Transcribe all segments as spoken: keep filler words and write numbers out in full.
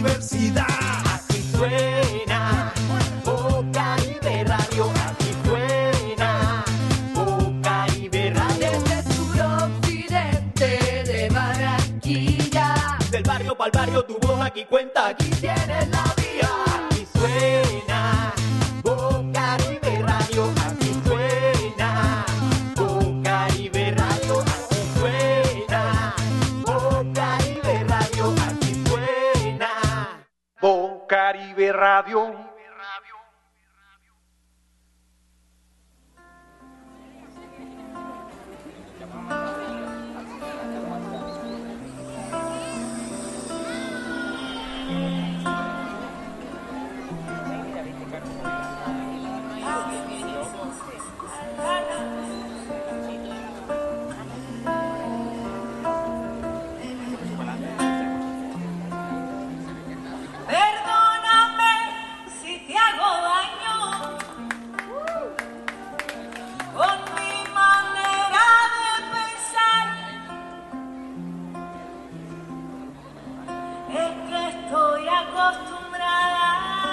diversidad. Aquí suena Bocaribe Radio, aquí suena Bocaribe Radio. Desde el suroccidente de Barranquilla, Del barrio pa'l barrio tu voz aquí cuenta, aquí tienes la vía. Aquí suena Bocaribe Radio, aquí suena Bocaribe Radio, aquí suena Bocaribe Radio, aquí suena Bocaribe Radio. Perdóname si te hago daño con mi manera de pensar. Es que estoy acostumbrada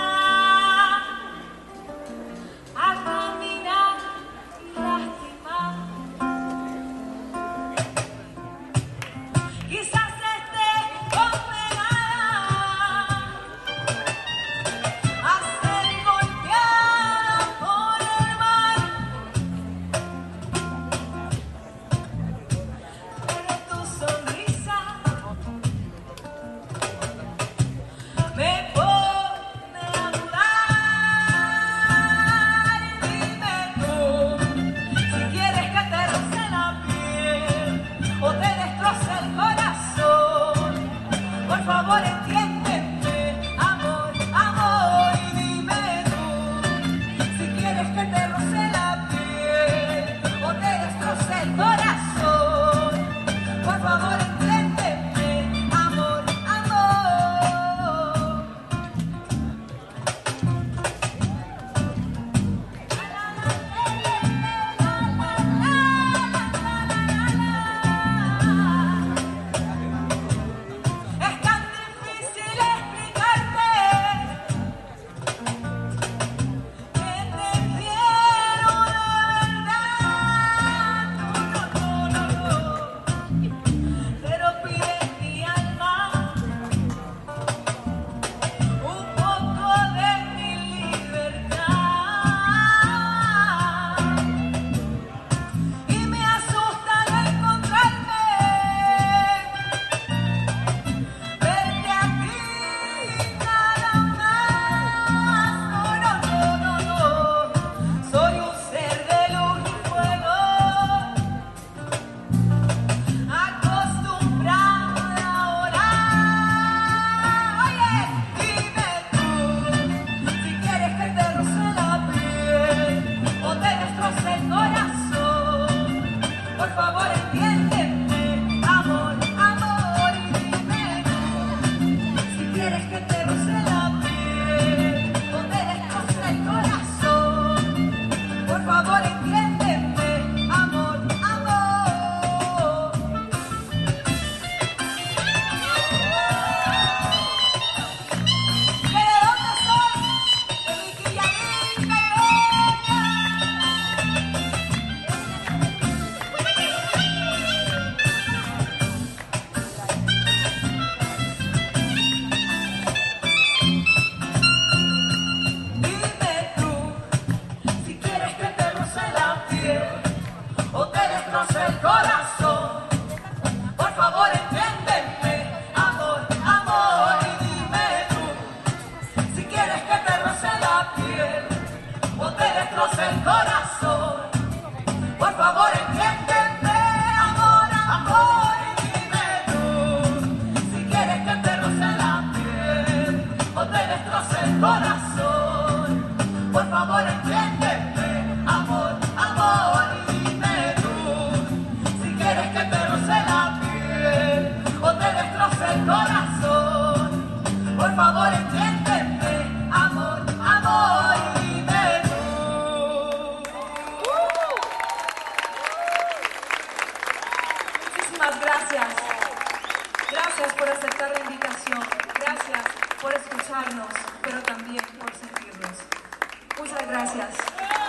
a caminar y lastimar. Quizás esté condenada a ser golpeada por el mar, pero tu sonrisa me pone a dudar. Dime tú si quieres que te roce la piel o te destroce el corazón. Por favor, entiéndeme, amor, amor, y dime tú si quieres que te roce la piel o te destroce el corazón. Por favor, entiéndeme, amor, amor. Es tan difícil explicarte que te quiero de verdad. No, no, no, no. Pero pide mi alma un poco de mi libertad. Y me asusta no encontrarme, verte aquí nada más. No, no, no, no, no. Soy un ser de luz y fuego, acostumbrada a orar. Oye, dime tú si quieres que te roce la piel o te destroce el corazón. Por favor, entiéndeme, amor, amor, y dime tú si quieres que te roce la piel o te destroce el corazón. Por favor, entiéndeme, amor, amor. ¿Que de dónde soy? De Miquillamín, Begoña. Dime tú si quieres que te roce la piel o te destroce el corazón. Por favor, entiéndeme, amor, amor, y dime tú si quieres que te roce la piel o te destroce el corazón. Por favor, entiéndeme, amor, amor, y dime tú si quieres que te roce la piel o te destroce el corazón. Por favor, entiéndeme, amor, amor, y dime tú si quieres que te roce la piel o te destroce el corazón. Por favor, entiéndeme, amor, amor, y dime tú. Muchísimas gracias. Gracias por aceptar la invitación. Gracias. por escucharnos, pero también por sentirnos. Muchas gracias.